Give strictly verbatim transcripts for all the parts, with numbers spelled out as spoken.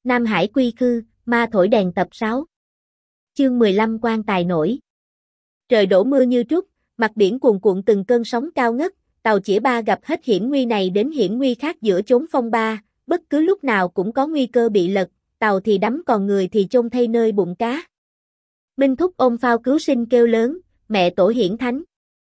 Nam Hải quy khư, ma thổi đèn tập sáu. Chương mười lăm quan tài nổi. Trời đổ mưa như trút, mặt biển cuồn cuộn từng cơn sóng cao ngất, tàu chĩa ba gặp hết hiểm nguy này đến hiểm nguy khác giữa chốn phong ba, bất cứ lúc nào cũng có nguy cơ bị lật, tàu thì đắm còn người thì chôn thay nơi bụng cá. Minh Thúc ôm phao cứu sinh kêu lớn, mẹ tổ hiển thánh.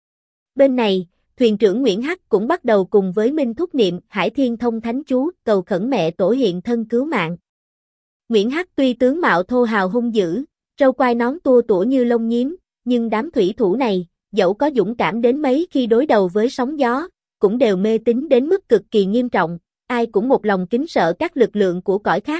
Bên này, thuyền trưởng Nguyễn Hắc cũng bắt đầu cùng với Minh Thúc niệm Hải Thiên Thông Thánh chú, cầu khẩn mẹ tổ hiện thân cứu mạng. Nguyễn Hắc tuy tướng mạo thô hào hung dữ, râu quai nón tua tủa như lông nhím, nhưng đám thủy thủ này, dẫu có dũng cảm đến mấy khi đối đầu với sóng gió, cũng đều mê tín đến mức cực kỳ nghiêm trọng, ai cũng một lòng kính sợ các lực lượng của cõi khác.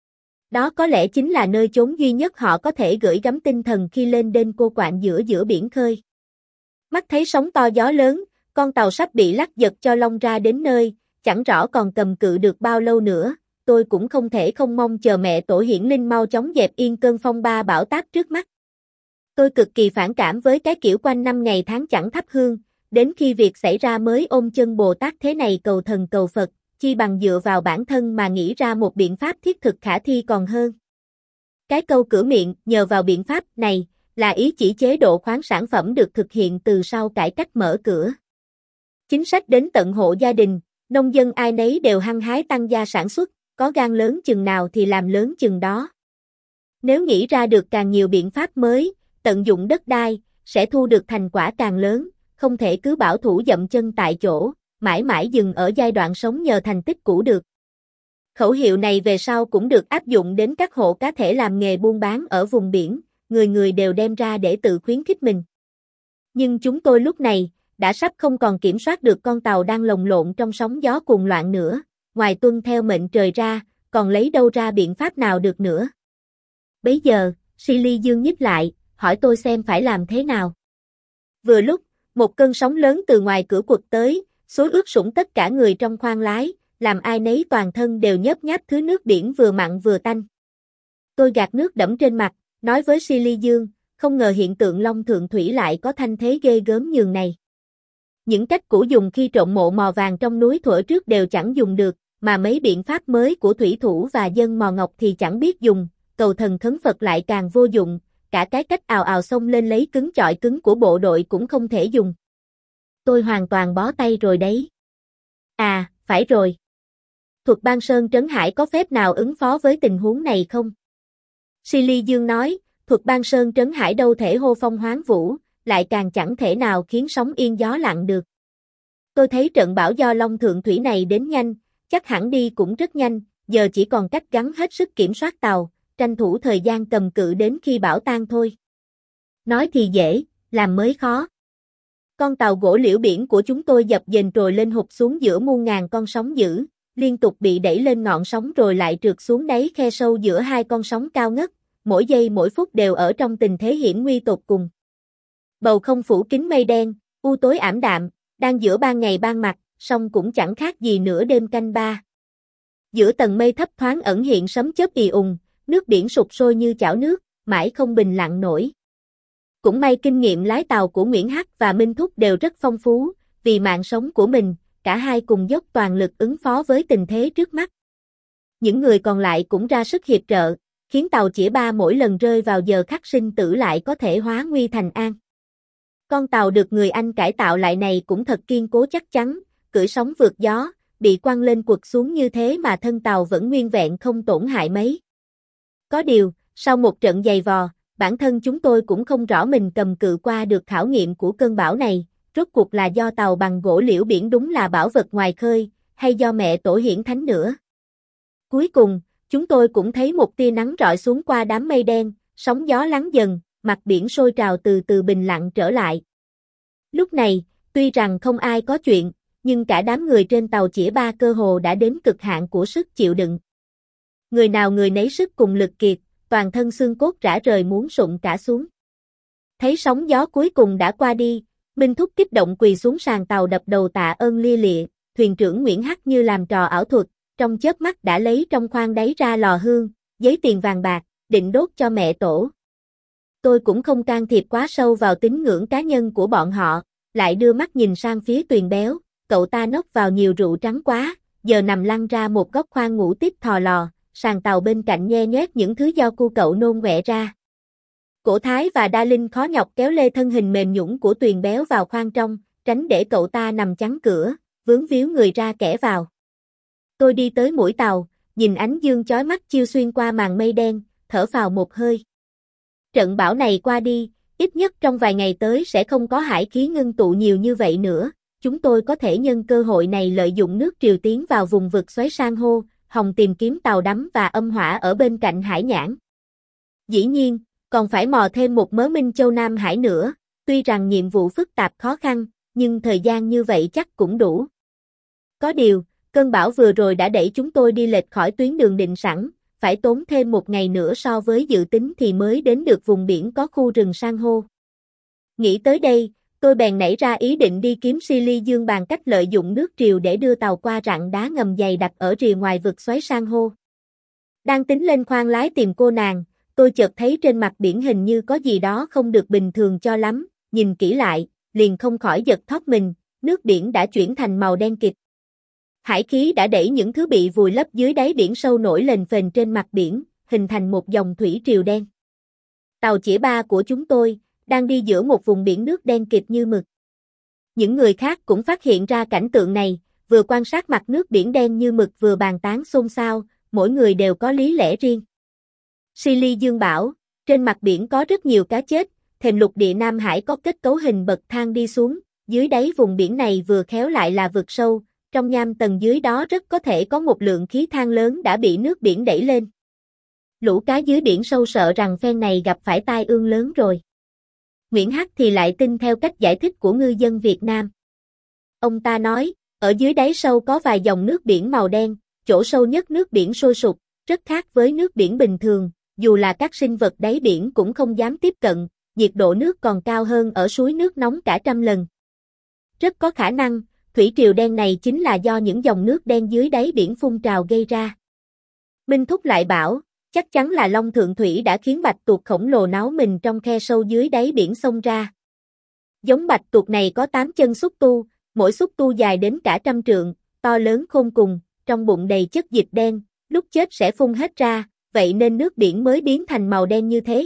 Đó có lẽ chính là nơi chốn duy nhất họ có thể gửi gắm tinh thần khi lên đên cô quạnh giữa giữa biển khơi. Mắt thấy sóng to gió lớn, con tàu sắp bị lắc giật cho lông ra đến nơi, chẳng rõ còn cầm cự được bao lâu nữa, tôi cũng không thể không mong chờ mẹ tổ hiển linh mau chóng dẹp yên cơn phong ba bão táp trước mắt. Tôi cực kỳ phản cảm với cái kiểu quanh năm ngày tháng chẳng thắp hương, đến khi việc xảy ra mới ôm chân Bồ Tát thế này cầu thần cầu Phật, chi bằng dựa vào bản thân mà nghĩ ra một biện pháp thiết thực khả thi còn hơn. Cái câu cửa miệng nhờ vào biện pháp này là ý chỉ chế độ khoán sản phẩm được thực hiện từ sau cải cách mở cửa. Chính sách đến tận hộ gia đình, nông dân ai nấy đều hăng hái tăng gia sản xuất, có gan lớn chừng nào thì làm lớn chừng đó. Nếu nghĩ ra được càng nhiều biện pháp mới, tận dụng đất đai, sẽ thu được thành quả càng lớn, không thể cứ bảo thủ dậm chân tại chỗ, mãi mãi dừng ở giai đoạn sống nhờ thành tích cũ được. Khẩu hiệu này về sau cũng được áp dụng đến các hộ cá thể làm nghề buôn bán ở vùng biển, người người đều đem ra để tự khuyến khích mình. Nhưng chúng tôi lúc này, đã sắp không còn kiểm soát được con tàu đang lồng lộn trong sóng gió cuồng loạn nữa, ngoài tuân theo mệnh trời ra, còn lấy đâu ra biện pháp nào được nữa. Bấy giờ, Silly Dương nhíp lại, hỏi tôi xem phải làm thế nào. Vừa lúc, một cơn sóng lớn từ ngoài cửa quật tới, xối ướt sũng tất cả người trong khoang lái, làm ai nấy toàn thân đều nhớp nháp thứ nước biển vừa mặn vừa tanh. Tôi gạt nước đẫm trên mặt, nói với Silly Dương, không ngờ hiện tượng long thượng thủy lại có thanh thế ghê gớm nhường này. Những cách cũ dùng khi trộm mộ mò vàng trong núi thuở trước đều chẳng dùng được, mà mấy biện pháp mới của thủy thủ và dân mò ngọc thì chẳng biết dùng, cầu thần khấn Phật lại càng vô dụng, cả cái cách ào ào xông lên lấy cứng chọi cứng của bộ đội cũng không thể dùng. Tôi hoàn toàn bó tay rồi đấy. À, phải rồi. Thuật Ban Sơn Trấn Hải có phép nào ứng phó với tình huống này không? Silly Dương nói, Thuật Ban Sơn Trấn Hải đâu thể hô phong hoán vũ, lại càng chẳng thể nào khiến sóng yên gió lặng được. Tôi thấy trận bão do long thượng thủy này đến nhanh, chắc hẳn đi cũng rất nhanh, giờ chỉ còn cách gắng hết sức kiểm soát tàu, tranh thủ thời gian cầm cự đến khi bão tan thôi. Nói thì dễ, làm mới khó. Con tàu gỗ liễu biển của chúng tôi dập dềnh rồi lên hụt xuống giữa muôn ngàn con sóng dữ, liên tục bị đẩy lên ngọn sóng rồi lại trượt xuống đáy khe sâu giữa hai con sóng cao ngất, mỗi giây mỗi phút đều ở trong tình thế hiểm nguy tột cùng. Bầu không phủ kín mây đen, u tối ảm đạm, đang giữa ban ngày ban mặt, song cũng chẳng khác gì nửa đêm canh ba. Giữa tầng mây thấp thoáng ẩn hiện sấm chớp ì ùng, nước biển sục sôi như chảo nước, mãi không bình lặng nổi. Cũng may kinh nghiệm lái tàu của Nguyễn Hắc và Minh Thúc đều rất phong phú, vì mạng sống của mình, cả hai cùng dốc toàn lực ứng phó với tình thế trước mắt. Những người còn lại cũng ra sức hiệp trợ, khiến tàu chĩa ba mỗi lần rơi vào giờ khắc sinh tử lại có thể hóa nguy thành an. Con tàu được người Anh cải tạo lại này cũng thật kiên cố chắc chắn, cưỡi sóng vượt gió, bị quăng lên quật xuống như thế mà thân tàu vẫn nguyên vẹn không tổn hại mấy. Có điều, sau một trận giày vò, bản thân chúng tôi cũng không rõ mình cầm cự qua được khảo nghiệm của cơn bão này, rốt cuộc là do tàu bằng gỗ liễu biển đúng là bảo vật ngoài khơi, hay do mẹ tổ hiển thánh nữa. Cuối cùng, chúng tôi cũng thấy một tia nắng rọi xuống qua đám mây đen, sóng gió lắng dần, mặt biển sôi trào từ từ bình lặng trở lại. Lúc này, tuy rằng không ai có chuyện, nhưng cả đám người trên tàu chĩa ba cơ hồ đã đến cực hạn của sức chịu đựng. Người nào người nấy sức cùng lực kiệt, toàn thân xương cốt rã rời muốn sụn cả xuống. Thấy sóng gió cuối cùng đã qua đi, Minh Thúc kích động quỳ xuống sàn tàu đập đầu tạ ơn lia lịa, thuyền trưởng Nguyễn Hắc như làm trò ảo thuật, trong chớp mắt đã lấy trong khoang đáy ra lò hương, giấy tiền vàng bạc, định đốt cho mẹ tổ. Tôi cũng không can thiệp quá sâu vào tín ngưỡng cá nhân của bọn họ, lại đưa mắt nhìn sang phía Tuyền Béo, cậu ta nốc vào nhiều rượu trắng quá, giờ nằm lăn ra một góc khoang ngủ tiếp thò lò, sàn tàu bên cạnh nhe nhoét những thứ do cu cậu nôn quẹ ra. Cổ Thái và Đa Linh khó nhọc kéo lê thân hình mềm nhũn của Tuyền béo vào khoang trong, tránh để cậu ta nằm chắn cửa, vướng víu người ra kẻ vào. Tôi đi tới mũi tàu, nhìn ánh dương chói mắt chiếu xuyên qua màn mây đen, thở phào một hơi. Trận bão này qua đi, ít nhất trong vài ngày tới sẽ không có hải khí ngưng tụ nhiều như vậy nữa, chúng tôi có thể nhân cơ hội này lợi dụng nước triều tiến vào vùng vực xoáy san hô, hòng tìm kiếm tàu đắm và âm hỏa ở bên cạnh hải nhãn. Dĩ nhiên, còn phải mò thêm một mớ Minh Châu Nam Hải nữa, tuy rằng nhiệm vụ phức tạp khó khăn, nhưng thời gian như vậy chắc cũng đủ. Có điều, cơn bão vừa rồi đã đẩy chúng tôi đi lệch khỏi tuyến đường định sẵn, phải tốn thêm một ngày nữa so với dự tính thì mới đến được vùng biển có khu rừng san hô. Nghĩ tới đây, tôi bèn nảy ra ý định đi kiếm Silly Dương bàn cách lợi dụng nước triều để đưa tàu qua rặng đá ngầm dày đặc ở rìa ngoài vực xoáy san hô. Đang tính lên khoang lái tìm cô nàng, tôi chợt thấy trên mặt biển hình như có gì đó không được bình thường cho lắm, nhìn kỹ lại, liền không khỏi giật thót mình, nước biển đã chuyển thành màu đen kịt. Hải khí đã đẩy những thứ bị vùi lấp dưới đáy biển sâu nổi lên phềnh trên mặt biển, hình thành một dòng thủy triều đen. Tàu chĩa ba của chúng tôi, đang đi giữa một vùng biển nước đen kịt như mực. Những người khác cũng phát hiện ra cảnh tượng này, vừa quan sát mặt nước biển đen như mực vừa bàn tán xôn xao, mỗi người đều có lý lẽ riêng. Silly Dương bảo, trên mặt biển có rất nhiều cá chết, thềm lục địa Nam Hải có kết cấu hình bậc thang đi xuống, dưới đáy vùng biển này vừa khéo lại là vực sâu, trong nham tầng dưới đó rất có thể có một lượng khí than lớn đã bị nước biển đẩy lên. Lũ cá dưới biển sâu sợ rằng phen này gặp phải tai ương lớn rồi. Nguyễn Hắc thì lại tin theo cách giải thích của ngư dân Việt Nam. Ông ta nói, ở dưới đáy sâu có vài dòng nước biển màu đen, chỗ sâu nhất nước biển sôi sục, rất khác với nước biển bình thường, dù là các sinh vật đáy biển cũng không dám tiếp cận, nhiệt độ nước còn cao hơn ở suối nước nóng cả trăm lần. Rất có khả năng, thủy triều đen này chính là do những dòng nước đen dưới đáy biển phun trào gây ra. Minh Thúc lại bảo, chắc chắn là Long Thượng Thủy đã khiến bạch tuộc khổng lồ náo mình trong khe sâu dưới đáy biển xông ra. Giống bạch tuộc này có tám chân xúc tu, mỗi xúc tu dài đến cả trăm trượng, to lớn khôn cùng, trong bụng đầy chất dịch đen, lúc chết sẽ phun hết ra, vậy nên nước biển mới biến thành màu đen như thế.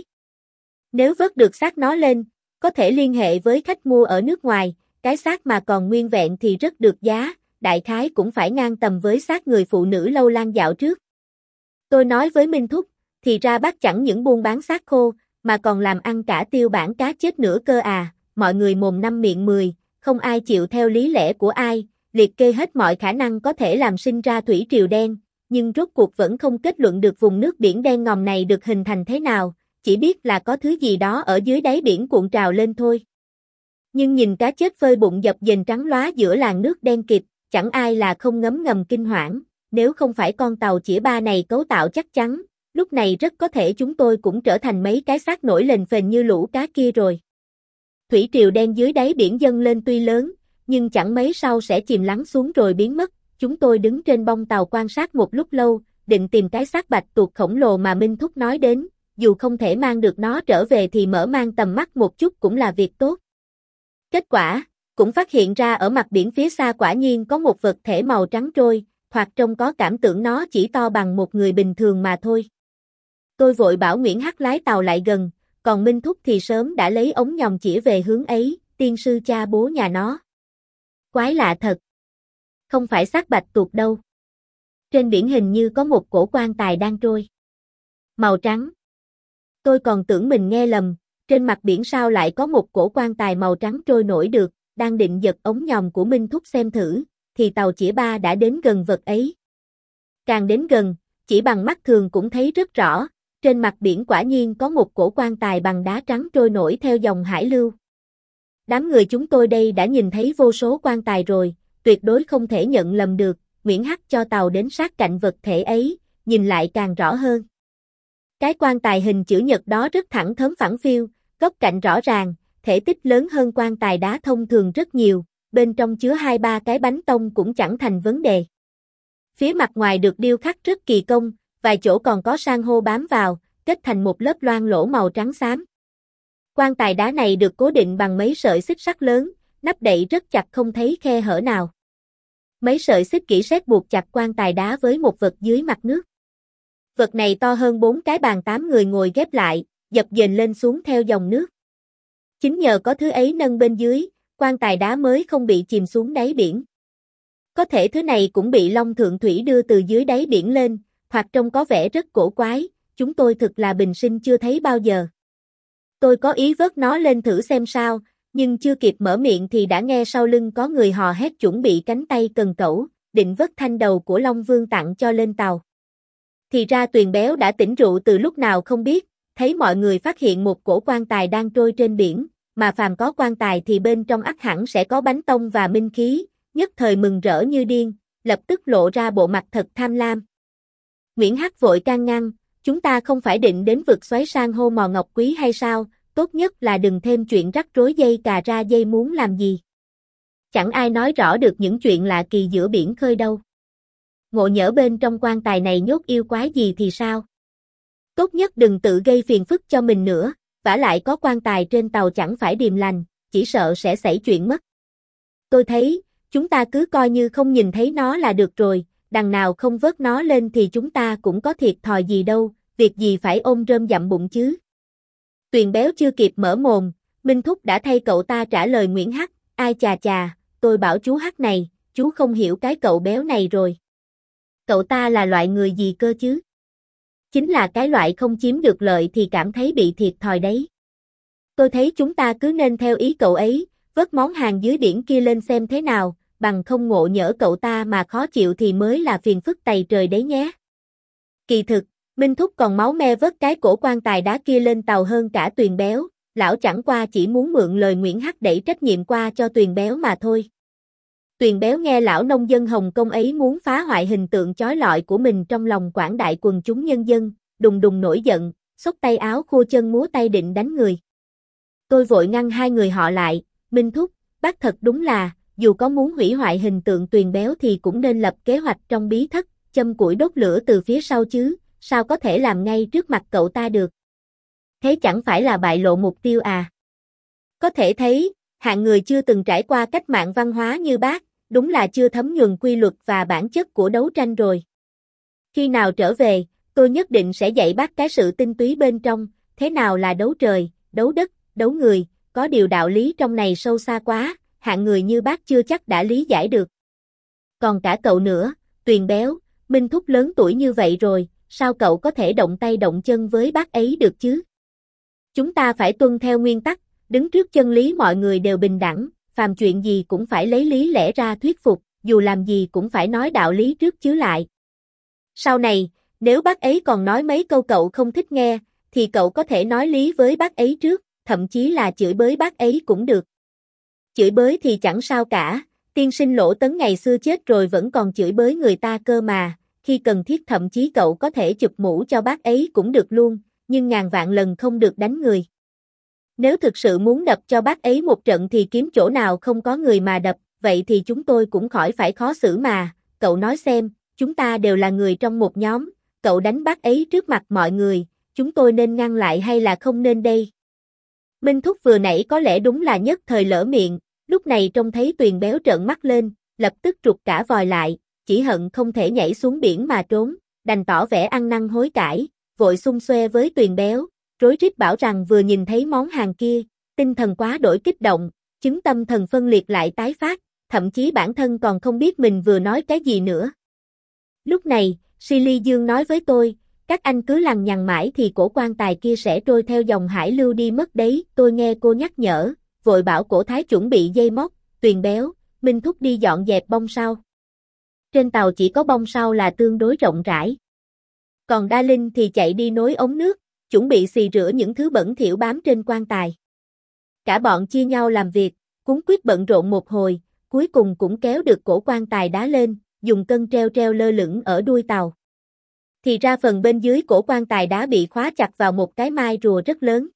Nếu vớt được xác nó lên, có thể liên hệ với khách mua ở nước ngoài, cái xác mà còn nguyên vẹn thì rất được giá, đại khái cũng phải ngang tầm với xác người phụ nữ lâu lan dạo trước. Tôi nói với Minh Thúc, thì ra bác chẳng những buôn bán xác khô, mà còn làm ăn cả tiêu bản cá chết nữa cơ à, mọi người mồm năm miệng mười, không ai chịu theo lý lẽ của ai, liệt kê hết mọi khả năng có thể làm sinh ra thủy triều đen, nhưng rốt cuộc vẫn không kết luận được vùng nước biển đen ngòm này được hình thành thế nào, chỉ biết là có thứ gì đó ở dưới đáy biển cuộn trào lên thôi. Nhưng nhìn cá chết phơi bụng dập dềnh trắng lóa giữa làn nước đen kịt, chẳng ai là không ngấm ngầm kinh hoảng, nếu không phải con tàu chĩa ba này cấu tạo chắc chắn, lúc này rất có thể chúng tôi cũng trở thành mấy cái xác nổi lên phềnh như lũ cá kia rồi. Thủy triều đen dưới đáy biển dâng lên tuy lớn, nhưng chẳng mấy sau sẽ chìm lắng xuống rồi biến mất. Chúng tôi đứng trên bông tàu quan sát một lúc lâu, định tìm cái xác bạch tuộc khổng lồ mà Minh Thúc nói đến, dù không thể mang được nó trở về thì mở mang tầm mắt một chút cũng là việc tốt. Kết quả, cũng phát hiện ra ở mặt biển phía xa quả nhiên có một vật thể màu trắng trôi, hoặc trông có cảm tưởng nó chỉ to bằng một người bình thường mà thôi. Tôi vội bảo Nguyễn Hắc lái tàu lại gần, còn Minh Thúc thì sớm đã lấy ống nhòm chĩa về hướng ấy, tiên sư cha bố nhà nó. Quái lạ thật. Không phải xác bạch tuộc đâu. Trên biển hình như có một cổ quan tài đang trôi. Màu trắng. Tôi còn tưởng mình nghe lầm, trên mặt biển sao lại có một cổ quan tài màu trắng trôi nổi được, đang định giật ống nhòm của Minh Thúc xem thử, thì tàu chĩa ba đã đến gần vật ấy. Càng đến gần, chỉ bằng mắt thường cũng thấy rất rõ, trên mặt biển quả nhiên có một cổ quan tài bằng đá trắng trôi nổi theo dòng hải lưu. Đám người chúng tôi đây đã nhìn thấy vô số quan tài rồi, tuyệt đối không thể nhận lầm được, Nguyễn Hắc cho tàu đến sát cạnh vật thể ấy, nhìn lại càng rõ hơn. Cái quan tài hình chữ nhật đó rất thẳng thớm phẳng phiu, góc cạnh rõ ràng, thể tích lớn hơn quan tài đá thông thường rất nhiều, bên trong chứa hai ba cái bánh tông cũng chẳng thành vấn đề. Phía mặt ngoài được điêu khắc rất kỳ công, vài chỗ còn có san hô bám vào, kết thành một lớp loang lỗ màu trắng xám. Quan tài đá này được cố định bằng mấy sợi xích sắt lớn, nắp đậy rất chặt không thấy khe hở nào. Mấy sợi xích kỹ sét buộc chặt quan tài đá với một vật dưới mặt nước. Vật này to hơn bốn cái bàn tám người ngồi ghép lại, dập dềnh lên xuống theo dòng nước. Chính nhờ có thứ ấy nâng bên dưới, quan tài đá mới không bị chìm xuống đáy biển. Có thể thứ này cũng bị Long Thượng Thủy đưa từ dưới đáy biển lên, hoặc trông có vẻ rất cổ quái, chúng tôi thực là bình sinh chưa thấy bao giờ. Tôi có ý vớt nó lên thử xem sao, nhưng chưa kịp mở miệng thì đã nghe sau lưng có người hò hét chuẩn bị cánh tay cần cẩu, định vớt thanh đầu của Long Vương tặng cho lên tàu. Thì ra Tuyền Béo đã tỉnh rượu từ lúc nào không biết, thấy mọi người phát hiện một cổ quan tài đang trôi trên biển, mà phàm có quan tài thì bên trong ắt hẳn sẽ có bánh tông và minh khí, nhất thời mừng rỡ như điên, lập tức lộ ra bộ mặt thật tham lam. Nguyễn Hắc vội can ngăn, chúng ta không phải định đến vực xoáy san hô mò ngọc quý hay sao, tốt nhất là đừng thêm chuyện rắc rối dây cà ra dây muốn làm gì. Chẳng ai nói rõ được những chuyện lạ kỳ giữa biển khơi đâu. Ngộ nhỡ bên trong quan tài này nhốt yêu quái gì thì sao? Tốt nhất đừng tự gây phiền phức cho mình nữa, vả lại có quan tài trên tàu chẳng phải điềm lành, chỉ sợ sẽ xảy chuyện mất. Tôi thấy, chúng ta cứ coi như không nhìn thấy nó là được rồi, đằng nào không vớt nó lên thì chúng ta cũng có thiệt thòi gì đâu, việc gì phải ôm rơm dặm bụng chứ. Tuyền Béo chưa kịp mở mồm, Minh Thúc đã thay cậu ta trả lời Nguyễn Hắc, ai chà chà, tôi bảo chú Hắc này, chú không hiểu cái cậu béo này rồi. Cậu ta là loại người gì cơ chứ? Chính là cái loại không chiếm được lợi thì cảm thấy bị thiệt thòi đấy. Tôi thấy chúng ta cứ nên theo ý cậu ấy, vớt món hàng dưới biển kia lên xem thế nào, bằng không ngộ nhỡ cậu ta mà khó chịu thì mới là phiền phức tày trời đấy nhé. Kỳ thực, Minh Thúc còn máu me vớt cái cổ quan tài đá kia lên tàu hơn cả Tuyền Béo, lão chẳng qua chỉ muốn mượn lời Nguyễn Hắc đẩy trách nhiệm qua cho Tuyền Béo mà thôi. Tuyền Béo nghe lão nông dân Hồng Kông ấy muốn phá hoại hình tượng chói lọi của mình trong lòng quảng đại quần chúng nhân dân, đùng đùng nổi giận, xốc tay áo khua chân múa tay định đánh người. Tôi vội ngăn hai người họ lại, Minh Thúc, bác thật đúng là, dù có muốn hủy hoại hình tượng Tuyền Béo thì cũng nên lập kế hoạch trong bí thất, châm củi đốt lửa từ phía sau chứ, sao có thể làm ngay trước mặt cậu ta được. Thế chẳng phải là bại lộ mục tiêu à? Có thể thấy, hạng người chưa từng trải qua cách mạng văn hóa như bác, đúng là chưa thấm nhuần quy luật và bản chất của đấu tranh rồi. Khi nào trở về, tôi nhất định sẽ dạy bác cái sự tinh túy bên trong, thế nào là đấu trời, đấu đất, đấu người, có điều đạo lý trong này sâu xa quá, hạng người như bác chưa chắc đã lý giải được. Còn cả cậu nữa, Tuyền Béo, Minh Thúc lớn tuổi như vậy rồi, sao cậu có thể động tay động chân với bác ấy được chứ? Chúng ta phải tuân theo nguyên tắc, đứng trước chân lý mọi người đều bình đẳng, phàm chuyện gì cũng phải lấy lý lẽ ra thuyết phục, dù làm gì cũng phải nói đạo lý trước chứ lại. Sau này, nếu bác ấy còn nói mấy câu cậu không thích nghe, thì cậu có thể nói lý với bác ấy trước, thậm chí là chửi bới bác ấy cũng được. Chửi bới thì chẳng sao cả, tiên sinh Lỗ Tấn ngày xưa chết rồi vẫn còn chửi bới người ta cơ mà, khi cần thiết thậm chí cậu có thể chụp mũ cho bác ấy cũng được luôn, nhưng ngàn vạn lần không được đánh người. Nếu thực sự muốn đập cho bác ấy một trận thì kiếm chỗ nào không có người mà đập, vậy thì chúng tôi cũng khỏi phải khó xử mà, cậu nói xem, chúng ta đều là người trong một nhóm, cậu đánh bác ấy trước mặt mọi người, chúng tôi nên ngăn lại hay là không nên đây? Minh Thúc vừa nãy có lẽ đúng là nhất thời lỡ miệng, lúc này trông thấy Tuyền Béo trợn mắt lên, lập tức trục cả vòi lại, chỉ hận không thể nhảy xuống biển mà trốn, đành tỏ vẻ ăn năn hối cải, vội xung xoe với Tuyền Béo, rối rít bảo rằng vừa nhìn thấy món hàng kia, tinh thần quá đổi kích động, chứng tâm thần phân liệt lại tái phát, thậm chí bản thân còn không biết mình vừa nói cái gì nữa. Lúc này, Silly Dương nói với tôi, các anh cứ lằng nhằng mãi thì cổ quan tài kia sẽ trôi theo dòng hải lưu đi mất đấy, tôi nghe cô nhắc nhở, vội bảo cổ thái chuẩn bị dây móc, Tuyền Béo, Minh Thúc đi dọn dẹp bông sau. Trên tàu chỉ có bông sau là tương đối rộng rãi. Còn Đa Linh thì chạy đi nối ống nước, chuẩn bị xì rửa những thứ bẩn thỉu bám trên quan tài. Cả bọn chia nhau làm việc, cuống quýt bận rộn một hồi, cuối cùng cũng kéo được cổ quan tài đá lên, dùng cân treo treo lơ lửng ở đuôi tàu. Thì ra phần bên dưới cổ quan tài đá bị khóa chặt vào một cái mai rùa rất lớn.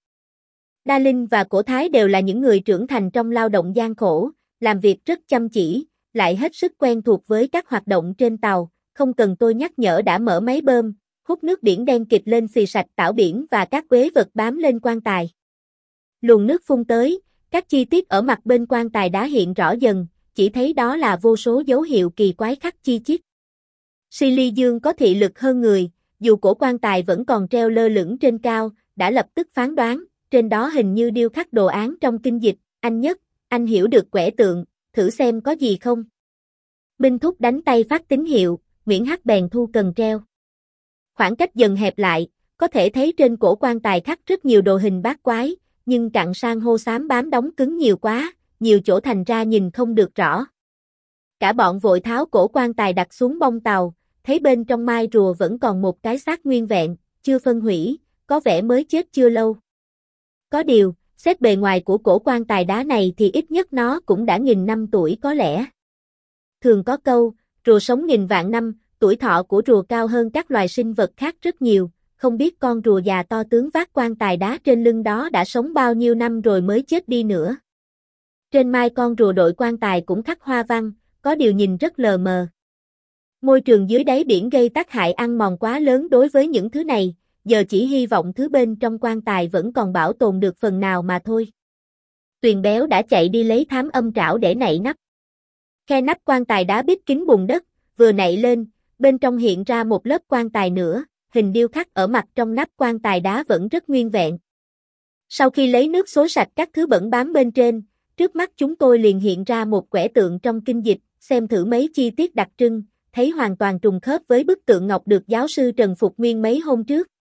Đa Linh và Cổ Thái đều là những người trưởng thành trong lao động gian khổ, làm việc rất chăm chỉ, lại hết sức quen thuộc với các hoạt động trên tàu, không cần tôi nhắc nhở đã mở máy bơm, hút nước biển đen kịt lên xì sạch tảo biển và các uế vật bám lên quan tài. Luồng nước phun tới, các chi tiết ở mặt bên quan tài đá hiện rõ dần, chỉ thấy đó là vô số dấu hiệu kỳ quái khắc chi chít. Silly Dương có thị lực hơn người, dù cổ quan tài vẫn còn treo lơ lửng trên cao, đã lập tức phán đoán, trên đó hình như điêu khắc đồ án trong kinh dịch, anh Nhất, anh hiểu được quẻ tượng, thử xem có gì không. Minh Thúc đánh tay phát tín hiệu, Nguyễn Hắc bèn thu cần treo. Khoảng cách dần hẹp lại, có thể thấy trên cổ quan tài khắc rất nhiều đồ hình bát quái, nhưng cặn san hô xám bám đóng cứng nhiều quá, nhiều chỗ thành ra nhìn không được rõ. Cả bọn vội tháo cổ quan tài đặt xuống bông tàu, thấy bên trong mai rùa vẫn còn một cái xác nguyên vẹn, chưa phân hủy, có vẻ mới chết chưa lâu. Có điều, xét bề ngoài của cổ quan tài đá này thì ít nhất nó cũng đã nghìn năm tuổi có lẽ. Thường có câu, rùa sống nghìn vạn năm, tuổi thọ của rùa cao hơn các loài sinh vật khác rất nhiều, không biết con rùa già to tướng vác quan tài đá trên lưng đó đã sống bao nhiêu năm rồi mới chết đi nữa. Trên mai con rùa đội quan tài cũng khắc hoa văn, có điều nhìn rất lờ mờ. Môi trường dưới đáy biển gây tác hại ăn mòn quá lớn đối với những thứ này, giờ chỉ hy vọng thứ bên trong quan tài vẫn còn bảo tồn được phần nào mà thôi. Tuyền Béo đã chạy đi lấy thám âm trảo để nạy nắp. Khe nắp quan tài đá bít kín bùn đất, vừa nạy lên, bên trong hiện ra một lớp quan tài nữa, hình điêu khắc ở mặt trong nắp quan tài đá vẫn rất nguyên vẹn. Sau khi lấy nước xối sạch các thứ bẩn bám bên trên, trước mắt chúng tôi liền hiện ra một quẻ tượng trong kinh dịch, xem thử mấy chi tiết đặc trưng, thấy hoàn toàn trùng khớp với bức tượng ngọc được giáo sư Trần Phục Nguyên mấy hôm trước.